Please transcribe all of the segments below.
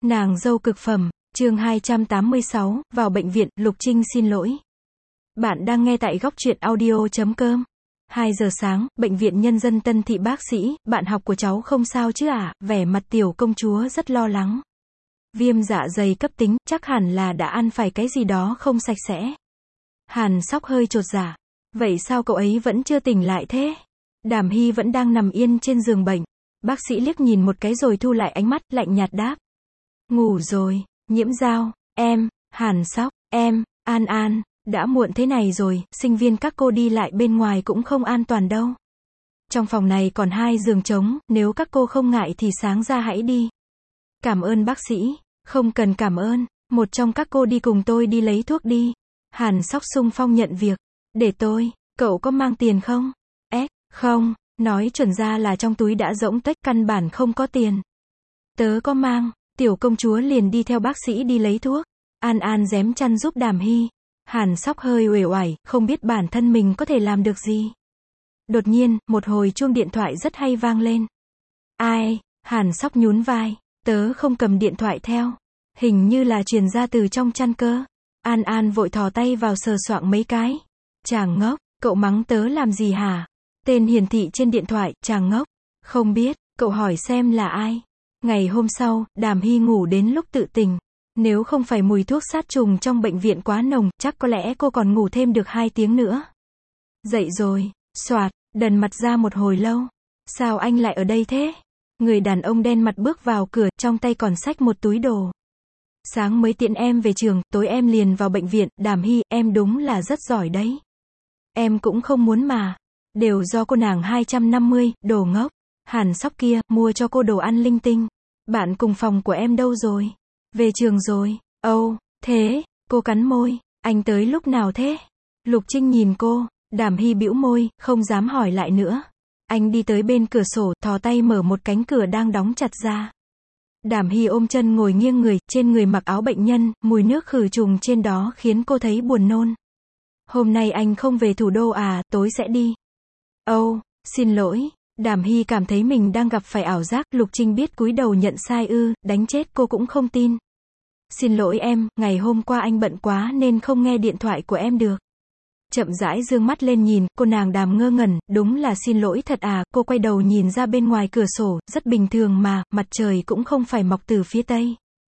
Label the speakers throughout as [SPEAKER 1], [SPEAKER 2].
[SPEAKER 1] Nàng dâu cực phẩm, chương 286, vào bệnh viện, Lục Trinh xin lỗi. Bạn đang nghe tại góc truyện audio.com. 2 giờ sáng, bệnh viện nhân dân Tân Thị. Bác sĩ, bạn học của cháu không sao chứ ạ? Vẻ mặt tiểu công chúa rất lo lắng. Viêm dạ dày cấp tính, chắc hẳn là đã ăn phải cái gì đó không sạch sẽ. Hàn Sóc hơi chột dạ. Vậy sao cậu ấy vẫn chưa tỉnh lại thế? Đàm Hy vẫn đang nằm yên trên giường bệnh. Bác sĩ liếc nhìn một cái rồi thu lại ánh mắt, lạnh nhạt đáp. Ngủ rồi. Nhiễm Giao, em, Hàn Sóc, em, An An, đã muộn thế này rồi, sinh viên các cô đi lại bên ngoài cũng không an toàn đâu. Trong phòng này còn 2 giường trống, nếu các cô không ngại thì sáng ra hãy đi. Cảm ơn bác sĩ. Không cần cảm ơn, một trong các cô đi cùng tôi đi lấy thuốc đi. Hàn Sóc xung phong nhận việc. Để tôi, cậu có mang tiền không? Không, nói chuẩn ra là trong túi đã rỗng tuếch, căn bản không có tiền. Tớ có mang. Tiểu công chúa liền đi theo bác sĩ đi lấy thuốc. An An giém chăn giúp Đàm Hy. Hàn Sóc hơi uể oải, không biết bản thân mình có thể làm được gì. Đột nhiên, một hồi chuông điện thoại rất hay vang lên. Ai? Hàn Sóc nhún vai. Tớ không cầm điện thoại theo. Hình như là truyền ra từ trong chăn cơ. An An vội thò tay vào sờ soạng mấy cái. Chàng ngốc, cậu mắng tớ làm gì hả? Tên hiển thị trên điện thoại, chàng ngốc. Không biết, cậu hỏi xem là ai. Ngày hôm sau, Đàm Hy ngủ đến lúc tự tỉnh. Nếu không phải mùi thuốc sát trùng trong bệnh viện quá nồng, chắc có lẽ cô còn ngủ thêm được 2 tiếng nữa. Dậy rồi, soạt, đần mặt ra một hồi lâu. Sao anh lại ở đây thế? Người đàn ông đen mặt bước vào cửa, trong tay còn xách một túi đồ. Sáng mới tiễn em về trường, tối em liền vào bệnh viện. Đàm Hy, em đúng là rất giỏi đấy. Em cũng không muốn mà. Đều do cô nàng 250, đồ ngốc. Hàn Sóc kia, mua cho cô đồ ăn linh tinh. Bạn cùng phòng của em đâu rồi? Về trường rồi. Âu, thế, cô cắn môi. Anh tới lúc nào thế? Lục Trinh nhìn cô. Đàm Hy bĩu môi, không dám hỏi lại nữa. Anh đi tới bên cửa sổ, thò tay mở một cánh cửa đang đóng chặt ra. Đàm Hy ôm chân ngồi nghiêng người, trên người mặc áo bệnh nhân, mùi nước khử trùng trên đó khiến cô thấy buồn nôn. Hôm nay anh không về thủ đô à, tối sẽ đi. Âu, xin lỗi. Đàm Hy cảm thấy mình đang gặp phải ảo giác. Lục Trinh biết cúi đầu nhận sai ư, đánh chết cô cũng không tin. Xin lỗi em, ngày hôm qua anh bận quá nên không nghe điện thoại của em được. Chậm rãi dương mắt lên nhìn, cô nàng Đàm ngơ ngẩn, đúng là xin lỗi thật à. Cô quay đầu nhìn ra bên ngoài cửa sổ, rất bình thường mà, mặt trời cũng không phải mọc từ phía tây.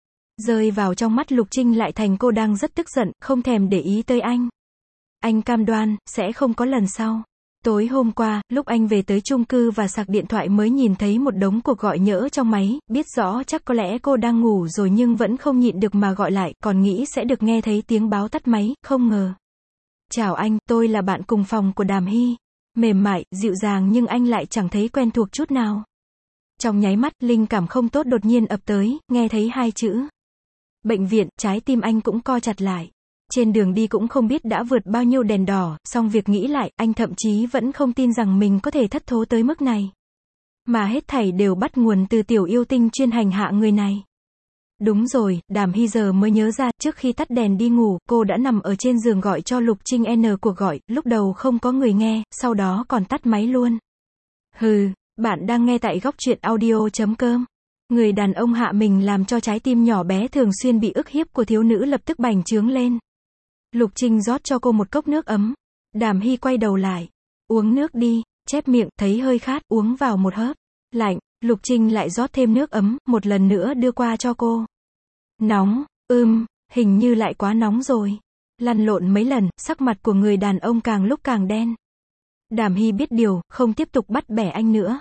[SPEAKER 1] Rơi vào trong mắt Lục Trinh lại thành cô đang rất tức giận, không thèm để ý tới anh. Anh cam đoan, sẽ không có lần sau. Tối hôm qua, lúc anh về tới chung cư và sạc điện thoại mới nhìn thấy một đống cuộc gọi nhỡ trong máy, biết rõ chắc có lẽ cô đang ngủ rồi nhưng vẫn không nhịn được mà gọi lại, còn nghĩ sẽ được nghe thấy tiếng báo tắt máy, không ngờ. Chào anh, tôi là bạn cùng phòng của Đàm Hy. Mềm mại, dịu dàng nhưng anh lại chẳng thấy quen thuộc chút nào. Trong nháy mắt, linh cảm không tốt đột nhiên ập tới, nghe thấy 2 chữ. Bệnh viện, trái tim anh cũng co chặt lại. Trên đường đi cũng không biết đã vượt bao nhiêu đèn đỏ, song việc nghĩ lại, anh thậm chí vẫn không tin rằng mình có thể thất thố tới mức này. Mà hết thảy đều bắt nguồn từ tiểu yêu tinh chuyên hành hạ người này. Đúng rồi, Đàm Hy giờ mới nhớ ra, trước khi tắt đèn đi ngủ, cô đã nằm ở trên giường gọi cho Lục Trinh cuộc gọi, lúc đầu không có người nghe, sau đó còn tắt máy luôn. Hừ, bạn đang nghe tại góc truyện audio.com. Người đàn ông hạ mình làm cho trái tim nhỏ bé thường xuyên bị ức hiếp của thiếu nữ lập tức bành trướng lên. Lục Trinh rót cho cô một cốc nước ấm. Đàm Hy quay đầu lại. Uống nước đi, chép miệng, thấy hơi khát, uống vào một hớp. Lạnh, Lục Trinh lại rót thêm nước ấm, một lần nữa đưa qua cho cô. Nóng, hình như lại quá nóng rồi. Lăn lộn mấy lần, sắc mặt của người đàn ông càng lúc càng đen. Đàm Hy biết điều, không tiếp tục bắt bẻ anh nữa.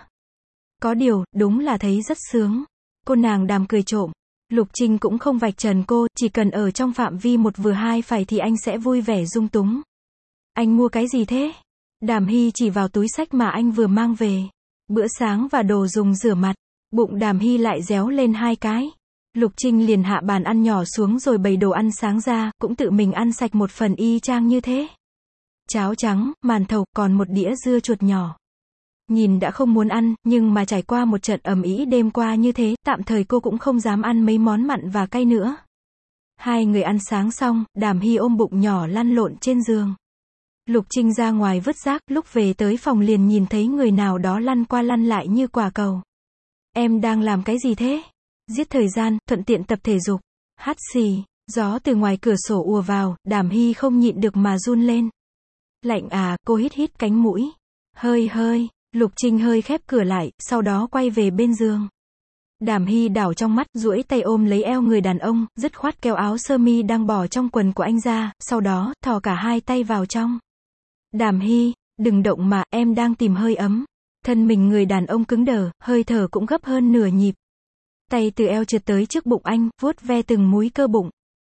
[SPEAKER 1] Có điều, đúng là thấy rất sướng. Cô nàng Đàm cười trộm. Lục Trinh cũng không vạch trần cô, chỉ cần ở trong phạm vi một vừa hai phải thì anh sẽ vui vẻ dung túng. Anh mua cái gì thế? Đàm Hy chỉ vào túi xách mà anh vừa mang về. Bữa sáng và đồ dùng rửa mặt. Bụng Đàm Hy lại réo lên 2 cái. Lục Trinh liền hạ bàn ăn nhỏ xuống rồi bày đồ ăn sáng ra, cũng tự mình ăn sạch một phần y chang như thế. Cháo trắng, màn thầu, còn một đĩa dưa chuột nhỏ. Nhìn đã không muốn ăn, nhưng mà trải qua một trận ầm ĩ đêm qua như thế, tạm thời cô cũng không dám ăn mấy món mặn và cay nữa. 2 người ăn sáng xong, Đàm Hy ôm bụng nhỏ lăn lộn trên giường. Lục Trinh ra ngoài vứt rác, lúc về tới phòng liền nhìn thấy người nào đó lăn qua lăn lại như quả cầu. Em đang làm cái gì thế? giết thời gian, thuận tiện tập thể dục. Hắt xì, gió từ ngoài cửa sổ ùa vào, Đàm Hy không nhịn được mà run lên. Lạnh à, cô hít hít cánh mũi. Hơi hơi, Lục Trinh hơi khép cửa lại, sau đó quay về bên giường. Đàm Hy đảo trong mắt, duỗi tay ôm lấy eo người đàn ông, dứt khoát kéo áo sơ mi đang bỏ trong quần của anh ra, sau đó, thò cả hai tay vào trong. Đàm Hy, đừng động mà, em đang tìm hơi ấm. Thân mình người đàn ông cứng đờ, hơi thở cũng gấp hơn nửa nhịp. Tay từ eo trượt tới trước bụng anh, vuốt ve từng múi cơ bụng.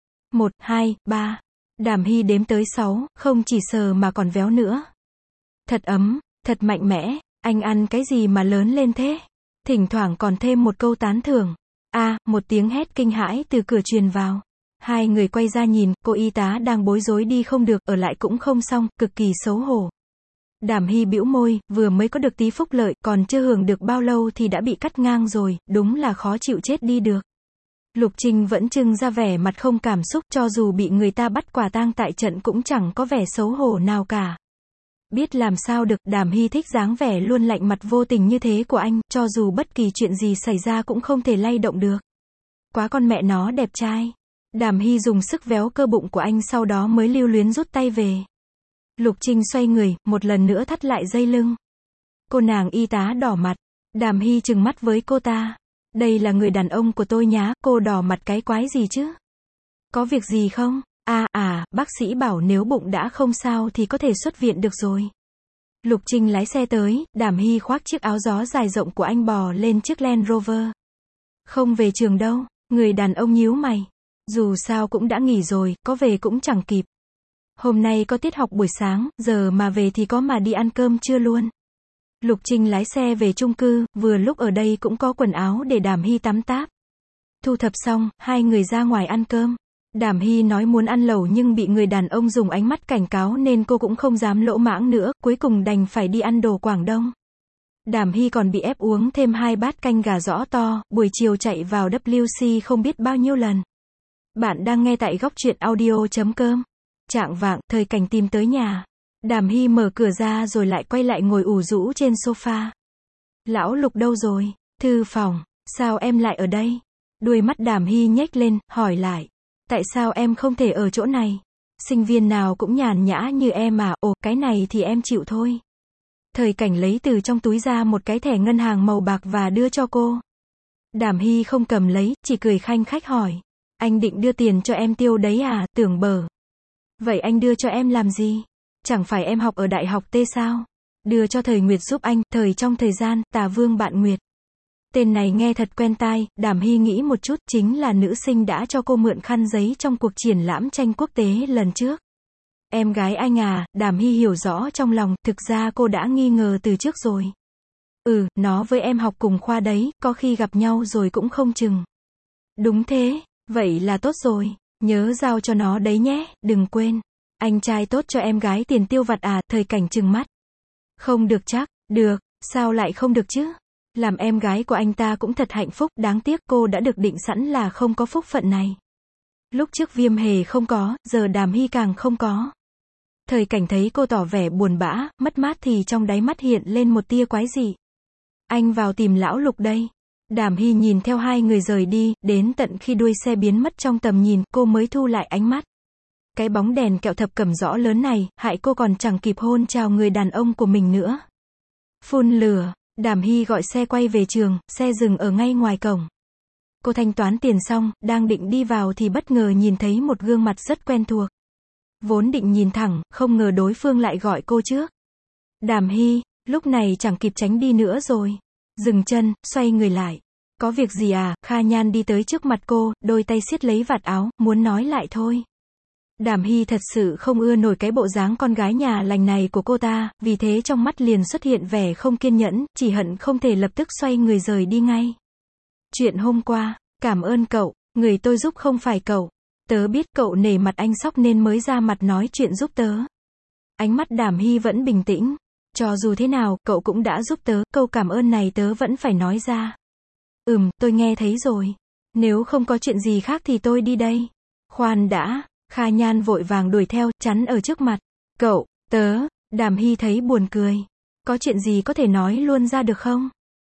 [SPEAKER 1] 1, 2, 3. Đàm Hy đếm tới 6, không chỉ sờ mà còn véo nữa. Thật ấm, thật mạnh mẽ, anh ăn cái gì mà lớn lên thế? Thỉnh thoảng còn thêm một câu tán thưởng. Một tiếng hét kinh hãi từ cửa truyền vào. Hai người quay ra nhìn, cô y tá đang bối rối đi không được, ở lại cũng không xong, cực kỳ xấu hổ. Đàm Hy bĩu môi, vừa mới có được tí phúc lợi, còn chưa hưởng được bao lâu thì đã bị cắt ngang rồi, đúng là khó chịu chết đi được. Lục Trinh vẫn trưng ra vẻ mặt không cảm xúc, cho dù bị người ta bắt quả tang tại trận cũng chẳng có vẻ xấu hổ nào cả. Biết làm sao được, Đàm Hy thích dáng vẻ luôn lạnh mặt vô tình như thế của anh, cho dù bất kỳ chuyện gì xảy ra cũng không thể lay động được. Quá con mẹ nó đẹp trai. Đàm Hy dùng sức véo cơ bụng của anh, sau đó mới lưu luyến rút tay về. Lục Trinh xoay người, một lần nữa thắt lại dây lưng. Cô nàng y tá đỏ mặt. Đàm Hy trừng mắt với cô ta. Đây là người đàn ông của tôi nhá, cô đỏ mặt cái quái gì chứ? Có việc gì không? Bác sĩ bảo nếu bụng đã không sao thì có thể xuất viện được rồi. Lục Trinh lái xe tới, Đàm Hy khoác chiếc áo gió dài rộng của anh bò lên chiếc Land Rover. Không về trường đâu, người đàn ông nhíu mày. Dù sao cũng đã nghỉ rồi, có về cũng chẳng kịp. Hôm nay có tiết học buổi sáng, giờ mà về thì có mà đi ăn cơm trưa luôn. Lục Trinh lái xe về chung cư, vừa lúc ở đây cũng có quần áo để Đàm Hy tắm táp. Thu thập xong, hai người ra ngoài ăn cơm. Đàm Hy nói muốn ăn lẩu nhưng bị người đàn ông dùng ánh mắt cảnh cáo nên cô cũng không dám lỗ mãng nữa, cuối cùng đành phải đi ăn đồ Quảng Đông. Đàm Hy còn bị ép uống thêm 2 bát canh gà rõ to, buổi chiều chạy vào WC không biết bao nhiêu lần. Bạn đang nghe tại góc truyện audio.com. Chạng vạng, Thời Cảnh tìm tới nhà. Đàm Hy mở cửa ra rồi lại quay lại ngồi ủ rũ trên sofa. Lão Lục đâu rồi? Thư phòng. Sao em lại ở đây? Đuôi mắt Đàm Hy nhếch lên, hỏi lại. Tại sao em không thể ở chỗ này? Sinh viên nào cũng nhàn nhã như em à? Ồ, cái này thì em chịu thôi. Thời Cảnh lấy từ trong túi ra một cái thẻ ngân hàng màu bạc và đưa cho cô. Đàm Hy không cầm lấy, chỉ cười khanh khách hỏi. Anh định đưa tiền cho em tiêu đấy à? Tưởng bở. Vậy anh đưa cho em làm gì? Chẳng phải em học ở đại học T sao? Đưa cho Thời Nguyệt giúp anh, thời trong thời gian, Tà Vương Bạn Nguyệt. Tên này nghe thật quen tai, Đàm Hy nghĩ một chút, chính là nữ sinh đã cho cô mượn khăn giấy trong cuộc triển lãm tranh quốc tế lần trước. Em gái anh à? Đàm Hy hiểu rõ trong lòng, thực ra cô đã nghi ngờ từ trước rồi. Nó với em học cùng khoa đấy, có khi gặp nhau rồi cũng không chừng. Đúng thế, vậy là tốt rồi, nhớ giao cho nó đấy nhé, đừng quên. Anh trai tốt cho em gái tiền tiêu vặt à? Thời Cảnh trừng mắt. Không được chắc, được, sao lại không được chứ? Làm em gái của anh ta cũng thật hạnh phúc, đáng tiếc cô đã được định sẵn là không có phúc phận này. Lúc trước Viêm Hề không có, giờ Đàm Hy càng không có. Thời Cảnh thấy cô tỏ vẻ buồn bã, mất mát thì trong đáy mắt hiện lên một tia quái dị. Anh vào tìm lão Lục đây. Đàm Hy nhìn theo hai người rời đi, đến tận khi đuôi xe biến mất trong tầm nhìn, cô mới thu lại ánh mắt. Cái bóng đèn kẹo thập cẩm rõ lớn này, hại cô còn chẳng kịp hôn chào người đàn ông của mình nữa. Phun lửa. Đàm Hy gọi xe quay về trường, xe dừng ở ngay ngoài cổng. Cô thanh toán tiền xong, đang định đi vào thì bất ngờ nhìn thấy một gương mặt rất quen thuộc. Vốn định nhìn thẳng, không ngờ đối phương lại gọi cô trước. Đàm Hy, lúc này chẳng kịp tránh đi nữa rồi. Dừng chân, xoay người lại. Có việc gì à? Kha Nhan đi tới trước mặt cô, đôi tay siết lấy vạt áo, muốn nói lại thôi. Đàm Hy thật sự không ưa nổi cái bộ dáng con gái nhà lành này của cô ta, vì thế trong mắt liền xuất hiện vẻ không kiên nhẫn, chỉ hận không thể lập tức xoay người rời đi ngay. Chuyện hôm qua, cảm ơn cậu, người tôi giúp không phải cậu. Tớ biết cậu nể mặt anh Sóc nên mới ra mặt nói chuyện giúp tớ. Ánh mắt Đàm Hy vẫn bình tĩnh. Cho dù thế nào, cậu cũng đã giúp tớ, câu cảm ơn này tớ vẫn phải nói ra. Tôi nghe thấy rồi. Nếu không có chuyện gì khác thì tôi đi đây. Khoan đã. Kha Nhan vội vàng đuổi theo, chắn ở trước mặt. Cậu, tớ, Đàm Hy thấy buồn cười. Có chuyện gì có thể nói luôn ra được không?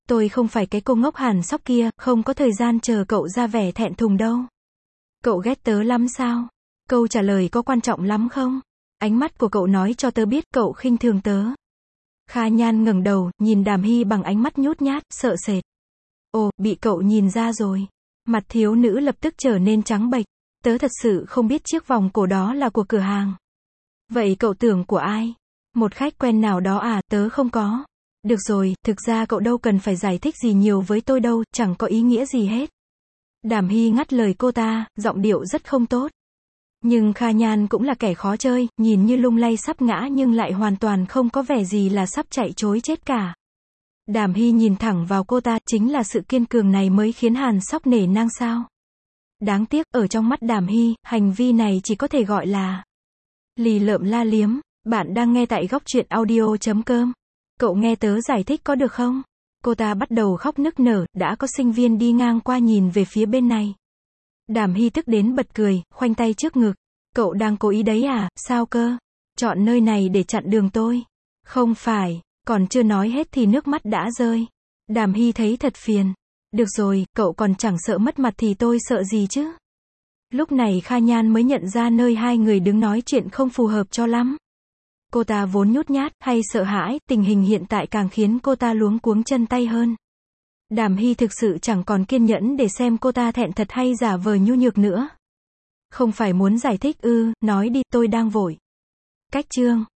[SPEAKER 1] Tôi không phải cái cô ngốc Hàn Sóc kia, không có thời gian chờ cậu ra vẻ thẹn thùng đâu. Cậu ghét tớ lắm sao? Câu trả lời có quan trọng lắm không? Ánh mắt của cậu nói cho tớ biết cậu khinh thường tớ. Kha Nhan ngẩng đầu, nhìn Đàm Hy bằng ánh mắt nhút nhát, sợ sệt. Ồ, bị cậu nhìn ra rồi. Mặt thiếu nữ lập tức trở nên trắng bệch. Tớ thật sự không biết chiếc vòng cổ đó là của cửa hàng. Vậy cậu tưởng của ai? Một khách quen nào đó à, tớ không có. Được rồi, thực ra cậu đâu cần phải giải thích gì nhiều với tôi đâu, chẳng có ý nghĩa gì hết. Đàm Hy ngắt lời cô ta, giọng điệu rất không tốt. Nhưng Kha Nhan cũng là kẻ khó chơi, nhìn như lung lay sắp ngã nhưng lại hoàn toàn không có vẻ gì là sắp chạy trối chết cả. Đàm Hy nhìn thẳng vào cô ta, chính là sự kiên cường này mới khiến Hàn Sóc nể nang sao. Đáng tiếc, ở trong mắt Đàm Hy, hành vi này chỉ có thể gọi là lì lợm la liếm. Bạn đang nghe tại góc truyện audio.com. Cậu nghe tớ giải thích có được không? Cô ta bắt đầu khóc nức nở, đã có sinh viên đi ngang qua nhìn về phía bên này. Đàm Hy tức đến bật cười, khoanh tay trước ngực. Cậu đang cố ý đấy à, sao cơ? Chọn nơi này để chặn đường tôi. Không phải, còn chưa nói hết thì nước mắt đã rơi. Đàm Hy thấy thật phiền. Được rồi, cậu còn chẳng sợ mất mặt thì tôi sợ gì chứ? Lúc này Kha Nhan mới nhận ra nơi hai người đứng nói chuyện không phù hợp cho lắm. Cô ta vốn nhút nhát, hay sợ hãi, tình hình hiện tại càng khiến cô ta luống cuống chân tay hơn. Đàm Hy thực sự chẳng còn kiên nhẫn để xem cô ta thẹn thật hay giả vờ nhu nhược nữa. Không phải muốn giải thích ư, nói đi, tôi đang vội. Cách chương